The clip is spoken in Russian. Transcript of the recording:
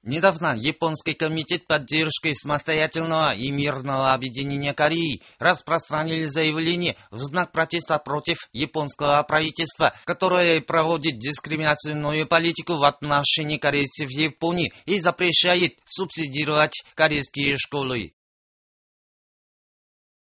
Недавно Японский комитет поддержки самостоятельного и мирного объединения Кореи распространил заявление в знак протеста против японского правительства, которое проводит дискриминационную политику в отношении корейцев в Японии и запрещает субсидировать корейские школы.